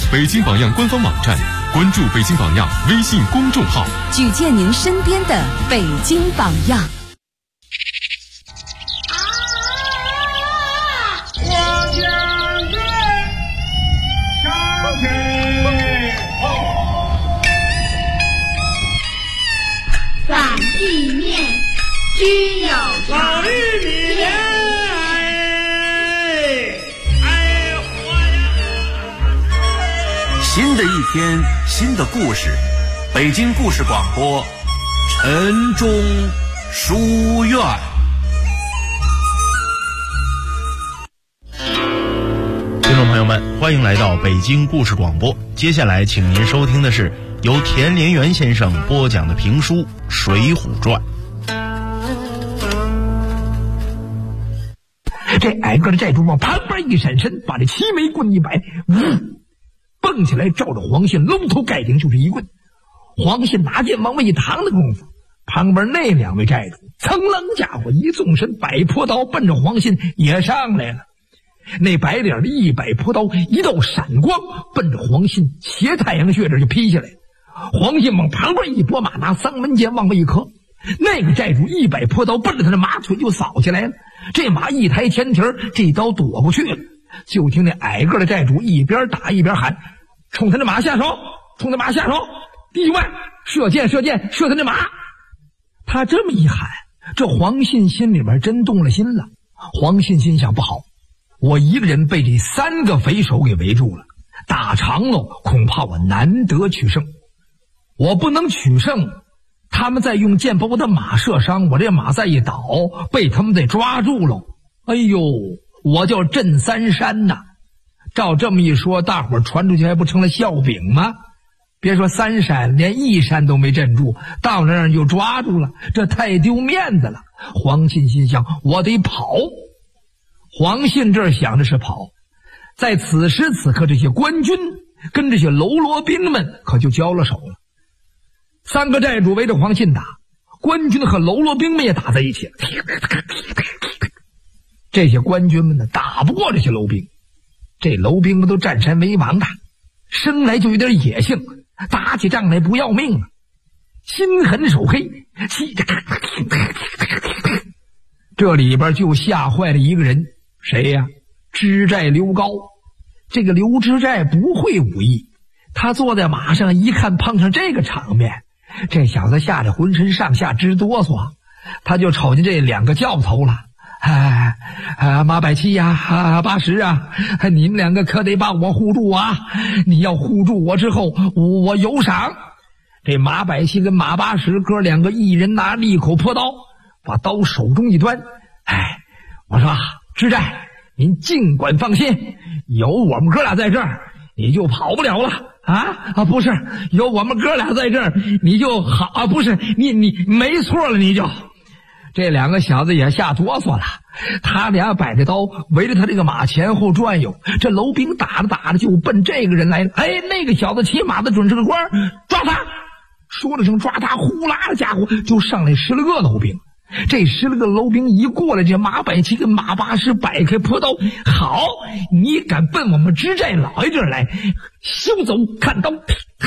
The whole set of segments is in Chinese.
北京榜样官方网站，关注北京榜样微信公众号， 举荐您身边的北京榜样。 反地面居有常。 新的一天，新的故事，北京故事广播，晨钟书院。 听众朋友们，欢迎来到北京故事广播。接下来，请您收听的是由田连元先生播讲的评书《水浒传》。 这矮个的寨主往旁边一闪身，把这齐眉棍一摆，蹦起来，照着黄信搂头盖顶就是一棍。黄信拿剑往外一扛的功夫，旁边那两位寨主噌楞家伙一纵身，摆坡刀奔着黄信也上来了。那白脸的一摆坡刀，一道闪光奔着黄信斜太阳穴这就劈下来。黄信往旁边一拨马，拿丧门剑往外一磕，那个寨主一摆坡刀奔着他的马腿就扫起来了。这马一抬前蹄，这刀躲过去了。就听那矮个的寨主一边打一边喊：“冲他的马下手！冲他马下手！第一万射箭射箭射他的马！”他这么一喊，这黄信心里边真动了心了。黄信心想，不好，我一个人被这三个匪首给围住了，打长了恐怕我难得取胜。我不能取胜，他们再用箭把我的马射伤，我这马再一倒，被他们再抓住了。哎呦，我叫镇三山呐！照这么一说，大伙儿传出去还不成了笑柄吗？别说三山，连一山都没镇住，到那儿就抓住了，这太丢面子了。黄信心想，我得跑。黄信这儿想的是跑，在此时此刻，这些官军跟这些喽啰兵们可就交了手了。三个寨主围着黄信打，官军和喽啰兵们也打在一起了。这些官军们呢，打不过这些喽兵。这喽兵们都占山为王的，生来就有点野性，打起仗来不要命了，心狠手黑。这里边就吓坏了一个人，谁呀？知寨刘高。这个刘知寨不会武艺，他坐在马上一看，碰上这个场面，这小子吓得浑身上下直哆嗦，他就瞅见这两个教头了。马百七呀，八十啊，你们两个可得把我护住啊！你要护住我之后，我有赏。这马百七跟马八十哥两个一人拿了一口破刀，把刀手中一端。我说知寨，您尽管放心，有我们哥俩在这儿，你就跑不了了啊！不是，有我们哥俩在这儿，你就好啊！不是，你没错了，你就。这两个小子也吓哆嗦了，他俩摆着刀围着他这个马前后转悠，这楼兵打着打着就奔这个人来了。那个小子骑马的准是个官，抓他！说了声抓他，呼啦的家伙就上来10来个楼兵。这10来个楼兵一过来，这马百七跟马八十摆开坡刀，好，你敢奔我们知寨老爷这儿来，休走，看刀！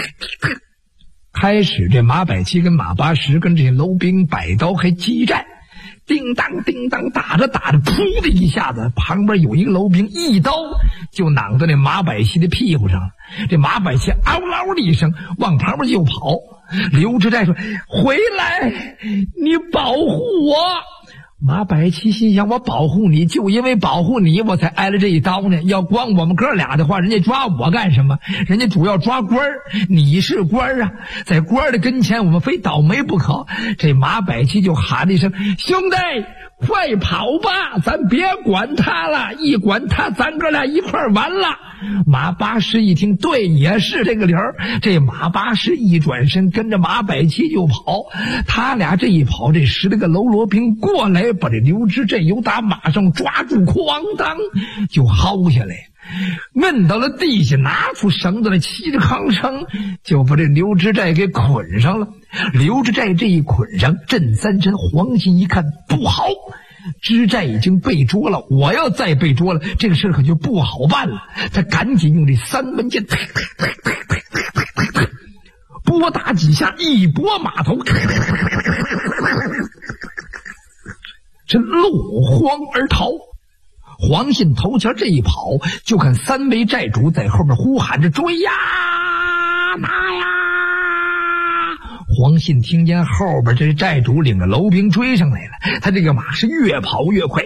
开始这马百七跟马八十跟这楼兵摆刀还激战，叮当叮当，打着打着，噗的一下子，旁边有一个楼兵一刀就攮到那马百七的屁股上了。这马百七嗷嗷的一声往旁边就跑。刘知寨说：“回来，你保护我。”马百七心想，我保护你，就因为保护你我才挨了这一刀呢。要光我们哥俩的话，人家抓我干什么？人家主要抓官儿，你是官儿啊，在官儿的跟前我们非倒霉不可。这马百七就喊了一声：“兄弟，快跑吧，咱别管他了，一管他咱哥俩一块儿完了。”马八十一听，对，也是这个理儿。这马八十一转身跟着马百七就跑，他俩这一跑，这10来个喽啰兵过来，把这刘知寨由打马上抓住，哐当就薅下来，摁到了地下，拿出绳子来，骑着炕绳就把这刘知寨给捆上了。刘知寨这一捆上，镇三山黄信一看不好， 知寨已经被捉了，我要再被捉了，这个事可就不好办了。他赶紧用这3文剑拨打几下，一拨马头，是落荒而逃。黄信头前这一跑，就看3位寨主在后面呼喊着追呀拿呀。黄信听见后边这寨主领着楼兵追上来了，他这个马是越跑越快，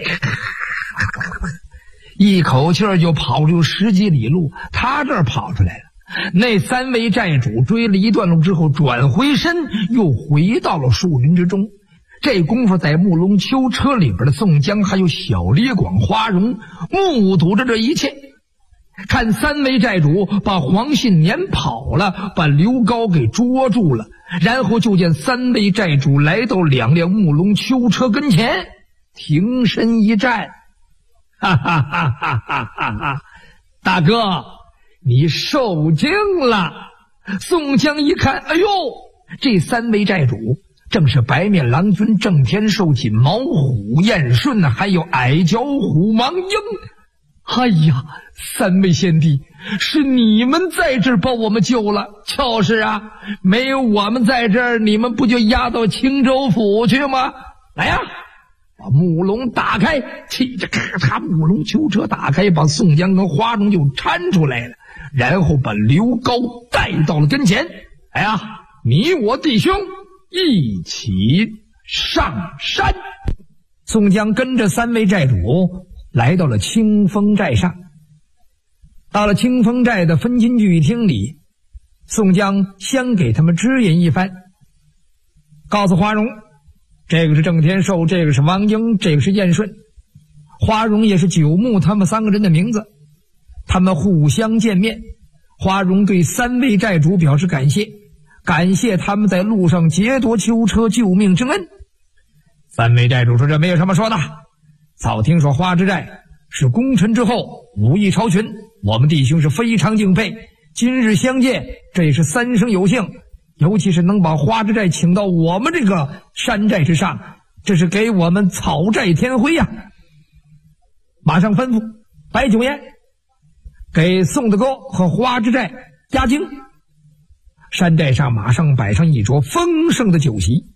一口气儿就跑出10几里路，他这儿跑出来了。那3位寨主追了一段路之后，转回身又回到了树林之中。这功夫在木龙囚车里边的宋江还有小李广、花荣目睹着这一切，看3位寨主把黄信撵跑了，把刘高给捉住了，然后就见3位寨主来到2辆木龙囚车跟前，挺身一站，哈哈哈哈哈哈！大哥，你受惊了。宋江一看，哎呦，这3位寨主正是白面郎君郑天寿、锦毛虎燕顺，还有矮脚虎王英。哎呀，3位贤弟，是你们在这儿把我们救了。就是啊，没有我们在这儿，你们不就押到青州府去吗？来呀，把木笼打开，气着咔嚓，木笼囚车打开，把宋江跟花荣就搀出来了，然后把刘高带到了跟前。哎呀，你我弟兄一起上山。宋江跟着3位寨主来到了清风寨上。到了清风寨的分金聚义厅里，宋江先给他们指引一番，告诉花荣，这个是郑天寿，这个是王英，这个是燕顺。花荣也是九牧他们3个人的名字。他们互相见面，花荣对3位寨主表示感谢，感谢他们在路上劫夺囚车救命之恩。3位寨主说，这没有什么说的，早听说花之寨是功臣之后，武艺超群，我们弟兄是非常敬佩，今日相见，这也是3生有幸，尤其是能把花之寨请到我们这个山寨之上，这是给我们草寨添辉呀。马上吩咐摆酒宴，给宋大哥和花之寨压惊。山寨上马上摆上一桌丰盛的酒席。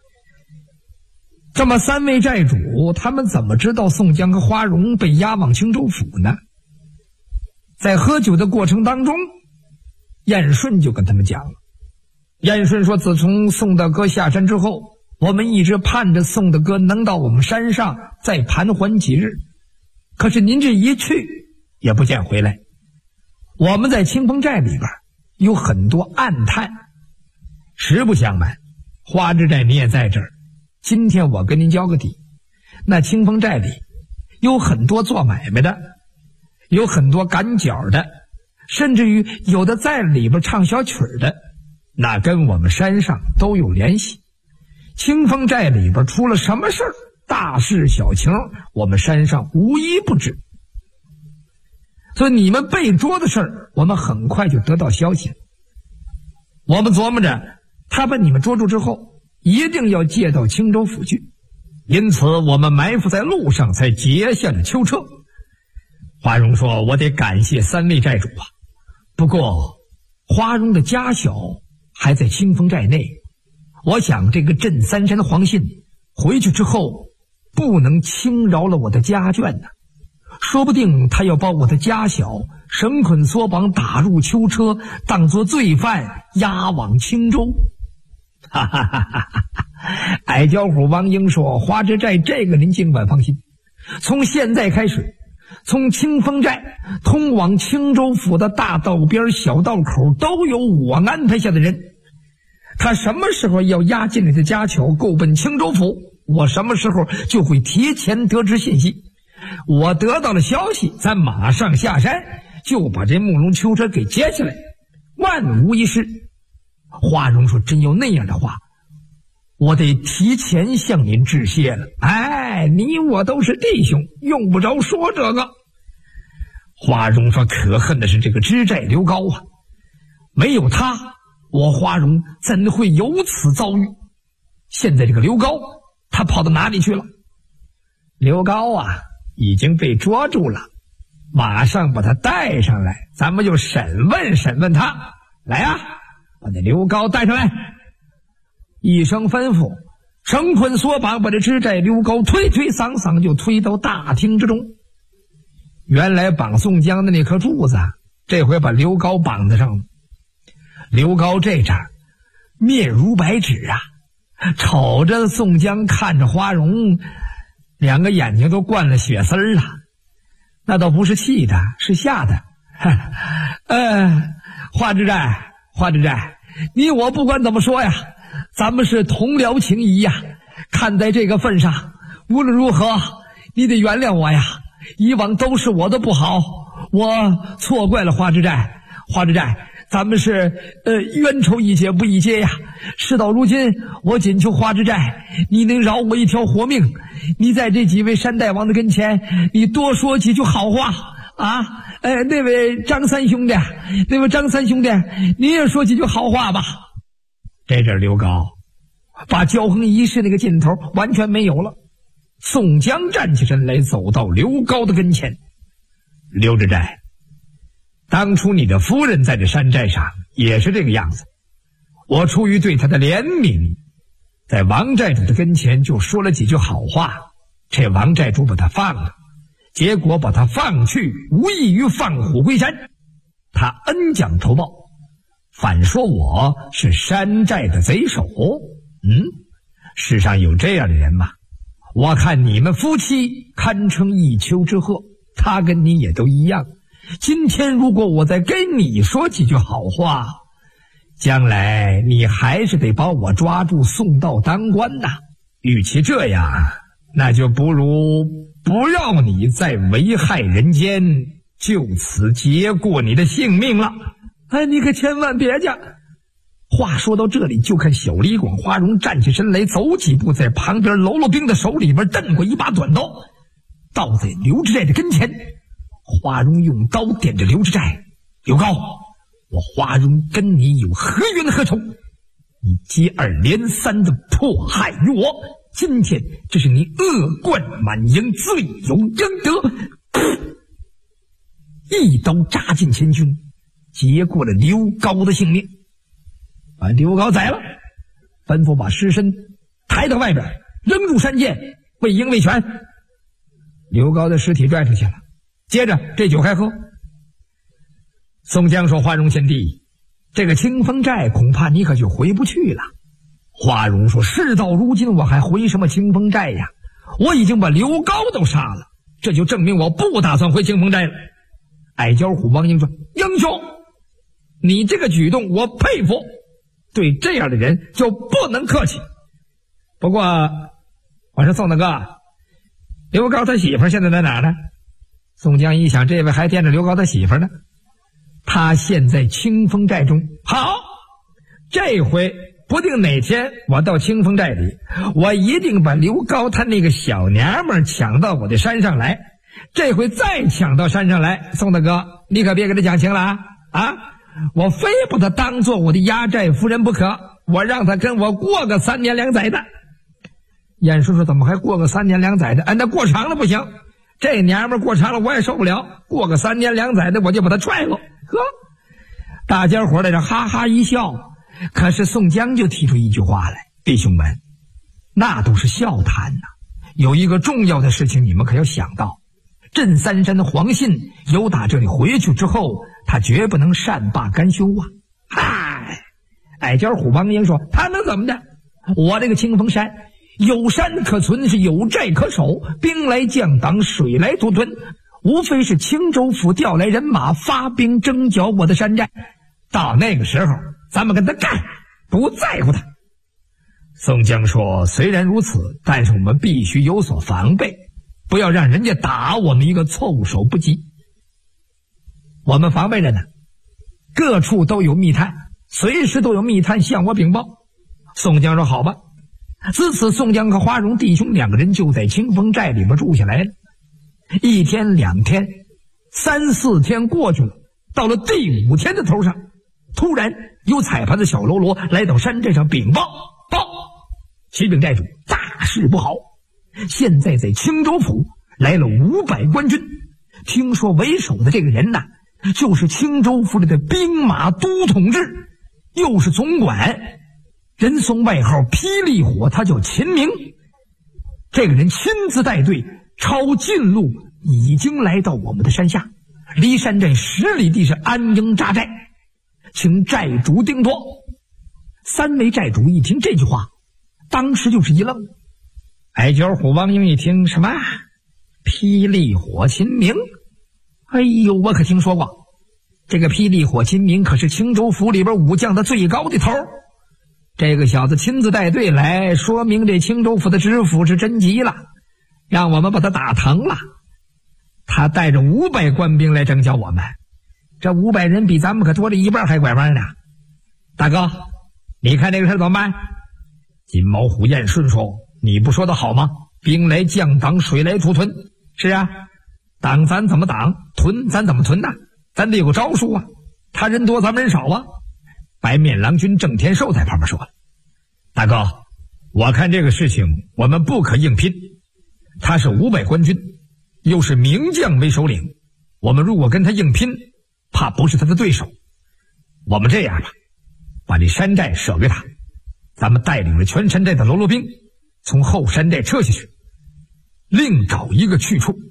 这么3位寨主他们怎么知道宋江和花荣被押往青州府呢？在喝酒的过程当中，燕顺就跟他们讲了。燕顺说，自从宋大哥下山之后，我们一直盼着宋大哥能到我们山上再盘桓几日，可是您这一去也不见回来。我们在清风寨里边有很多暗探，实不相瞒，花之寨你也在这儿，今天我跟您交个底，那清风寨里有很多做买卖的，有很多赶脚的，甚至于有的在里边唱小曲的，那跟我们山上都有联系。清风寨里边出了什么事儿，大事小情，我们山上无一不知。所以你们被捉的事儿，我们很快就得到消息了。我们琢磨着，他把你们捉住之后，一定要借到青州府去，因此我们埋伏在路上，才劫下了囚车。花荣说，我得感谢3位寨主啊，不过花荣的家小还在清风寨内，我想这个镇三山黄信回去之后不能轻饶了我的家眷呢，说不定他要把我的家小绳捆索绑，打入囚车，当作罪犯押往青州。哈哈哈哈哈！矮脚虎王英说，花之寨这个您尽管放心，从现在开始，从清风寨通往青州府的大道边小道口都有我安排下的人，他什么时候要押进来的家巧够奔青州府，我什么时候就会提前得知信息。我得到了消息，咱马上下山，就把这木龙囚车给劫起来，万无一失。花荣说，真有那样的话，我得提前向您致谢了。哎，你我都是弟兄，用不着说这个。花荣说，可恨的是这个知寨刘高啊，没有他，我花荣怎会有此遭遇？现在这个刘高他跑到哪里去了？ 刘高啊已经被捉住了，马上把他带上来，咱们就审问审问他。来啊，把那刘高带上来。一声吩咐，绳捆索绑，把这知寨刘高推推搡搡就推到大厅之中。原来绑宋江的那颗柱子，这回把刘高绑在上了。刘高这阵面如白纸啊，瞅着宋江，看着花荣，两个眼睛都灌了血丝儿了。那倒不是气的，是吓的。花知寨，你我不管怎么说呀，咱们是同僚情谊呀。看在这个份上，无论如何你得原谅我呀，以往都是我的不好，我错怪了花知寨。咱们是冤仇一解不一结呀。事到如今，我仅求花知寨你能饶我一条活命，你在这几位山大王的跟前，你多说几句好话啊。那位张三兄弟，你也说几句好话吧。这阵刘高把骄横一世那个劲头完全没有了。宋江站起身来，走到刘高的跟前。刘知寨，当初你的夫人在这山寨上也是这个样子，我出于对她的怜悯，在王寨主的跟前就说了几句好话，这王寨主把他放了，结果把他放去无异于放虎归山。他恩将仇报，反说我是山寨的贼首。世上有这样的人吗？我看你们夫妻堪称一丘之貉，他跟你也都一样。今天如果我再跟你说几句好话，将来你还是得把我抓住送到当官呐。与其这样，那就不如不要你再危害人间，就此结过你的性命了。你可千万别介。话说到这里，就看小李广花荣站起身来，走几步，在旁边喽啰兵的手里边蹬过一把短刀，倒在刘知寨的跟前。花荣用刀点着刘知寨：刘高，我花荣跟你有何冤何仇？你接二连三的迫害于我，今天这是你恶贯满盈，罪有应得。一刀扎进前胸，结过了刘高的性命，把刘高宰了，吩咐把尸身抬到外边，扔入山涧，为鹰为犬。刘高的尸体拽出去了，接着这酒还喝。宋江说：花荣贤弟，这个清风寨恐怕你可就回不去了。花荣说：事到如今，我还回什么清风寨呀？我已经把刘高都杀了，这就证明我不打算回清风寨了。矮脚虎王英说：英雄，你这个举动我佩服，对这样的人就不能客气。不过我说宋大哥，刘高他媳妇现在在哪儿呢？宋江一想，这位还惦着刘高他媳妇呢，他现在清风寨中。好，这回不定哪天我到清风寨里，我一定把刘高他那个小娘们抢到我的山上来。这回再抢到山上来，宋大哥你可别给他讲情了啊！我非把他当做我的压寨夫人不可，我让他跟我过个3年2载的。燕叔说：怎么还过个3年2载的？那过长了不行，这娘们过长了我也受不了，过个3年2载的我就把他踹了。大家伙在这哈哈一笑。可是宋江就提出一句话来：弟兄们，那都是笑谈呐，有一个重要的事情你们可要想到，镇三山的黄信由打这里回去之后，他绝不能善罢甘休啊。嗨，矮脚虎王英说：他能怎么的？我这个清风山有山可存，是有寨可守，兵来将挡，水来土屯，无非是青州府调来人马，发兵征剿我的山寨。到那个时候咱们跟他干，不在乎他。宋江说：虽然如此，但是我们必须有所防备，不要让人家打我们一个措手不及。我们防备着呢，各处都有密探，随时都有密探向我禀报。宋江说：好吧。自此宋江和花荣弟兄两个人就在清风寨里边住下来了。1天2天3、4天过去了，到了第5天的头上，突然有彩盘的小喽啰来到山寨上禀报：报，启禀寨主，大事不好！ 现在在青州府来了500官军，听说为首的这个人呢，就是青州府里的兵马都统制，又是总管，人送外号霹雳火，他叫秦明。这个人亲自带队抄近路，已经来到我们的山下，离山寨10里地是安营扎寨，请寨主定夺。3位寨主一听这句话，当时就是一愣。矮脚虎王英一听，什么霹雳火秦明？哎呦，我可听说过，这个霹雳火秦明可是青州府里边武将的最高的头。这个小子亲自带队来，说明这青州府的知府是真急了，让我们把他打疼了。他带着500官兵来征剿我们，这500人比咱们可多了1半还拐弯呢。大哥，你看这个事怎么办？金毛虎燕顺说，你不说的好吗？兵来将挡，水来土屯。是啊，挡咱怎么挡，屯咱怎么屯呢？咱得有个招数啊。他人多咱们人少啊。白面郎君郑天寿在旁边说了，大哥，我看这个事情我们不可硬拼，他是500官军，又是名将为首领，我们如果跟他硬拼，怕不是他的对手。我们这样吧，把这山寨舍给他，咱们带领着全山寨的喽啰兵从后山寨撤下去，另找一个去处。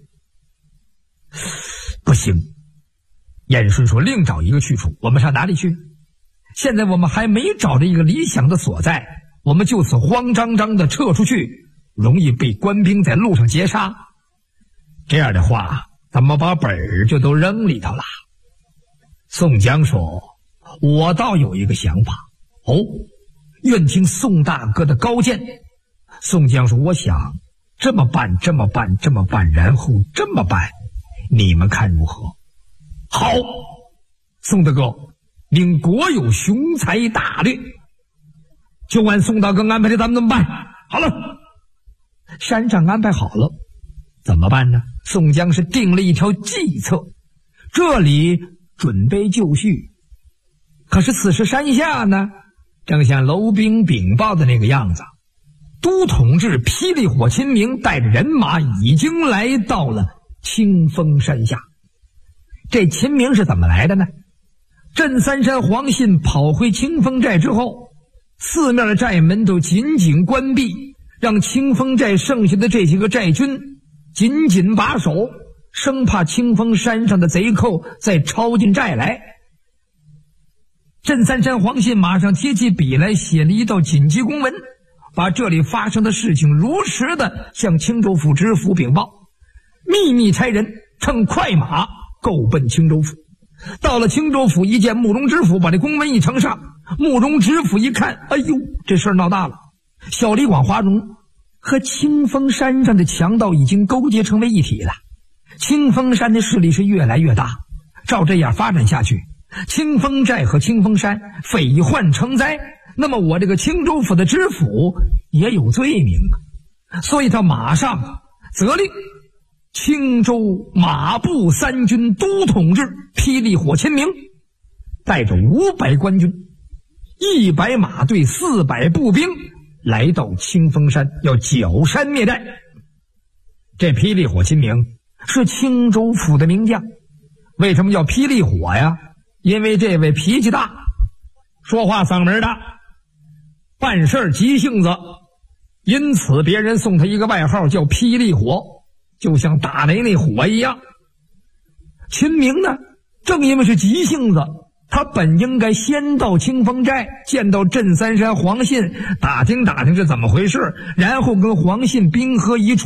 不行，燕顺说，另找一个去处，我们上哪里去？现在我们还没找着一个理想的所在，我们就此慌张张的撤出去，容易被官兵在路上截杀。这样的话，咱们把本儿就都扔里头了。宋江说，我倒有一个想法。哦，愿听宋大哥的高见。宋江说，我想这么办，然后这么办，你们看如何？好，宋大哥，您国有雄才大略，就按宋大哥安排的，咱们怎么办？好了，山上安排好了，怎么办呢？宋江是定了一条计策，这里准备就绪。可是此时山下呢，正像楼兵禀报的那个样子，都统制霹雳火秦明带着人马已经来到了清风山下。这秦明是怎么来的呢？镇三山黄信跑回清风寨之后，四面的寨门都紧紧关闭，让清风寨剩下的这几个寨军紧紧把守，生怕清风山上的贼寇再抄进寨来。镇三山黄信马上贴起笔来，写了一道紧急公文，把这里发生的事情如实的向青州府知府禀报，秘密差人乘快马够奔青州府。到了青州府，一见慕容知府，把这公文一呈上，慕容知府一看，哎呦，这事儿闹大了。小李广花荣和清风山上的强盗已经勾结成为一体了，清风山的势力是越来越大，照这样发展下去，清风寨和清风山匪患成灾，那么我这个青州府的知府也有罪名啊。所以他马上责令青州马步3军都统制霹雳火秦明带着500官军100马队400步兵来到清风山，要剿山灭寨。这霹雳火秦明是青州府的名将，为什么叫霹雳火呀？因为这位脾气大，说话嗓门大，办事急性子，因此别人送他一个外号叫霹雳火，就像打雷那火一样。秦明呢，正因为是急性子，他本应该先到清风寨见到镇三山黄信，打听打听是怎么回事，然后跟黄信兵合一处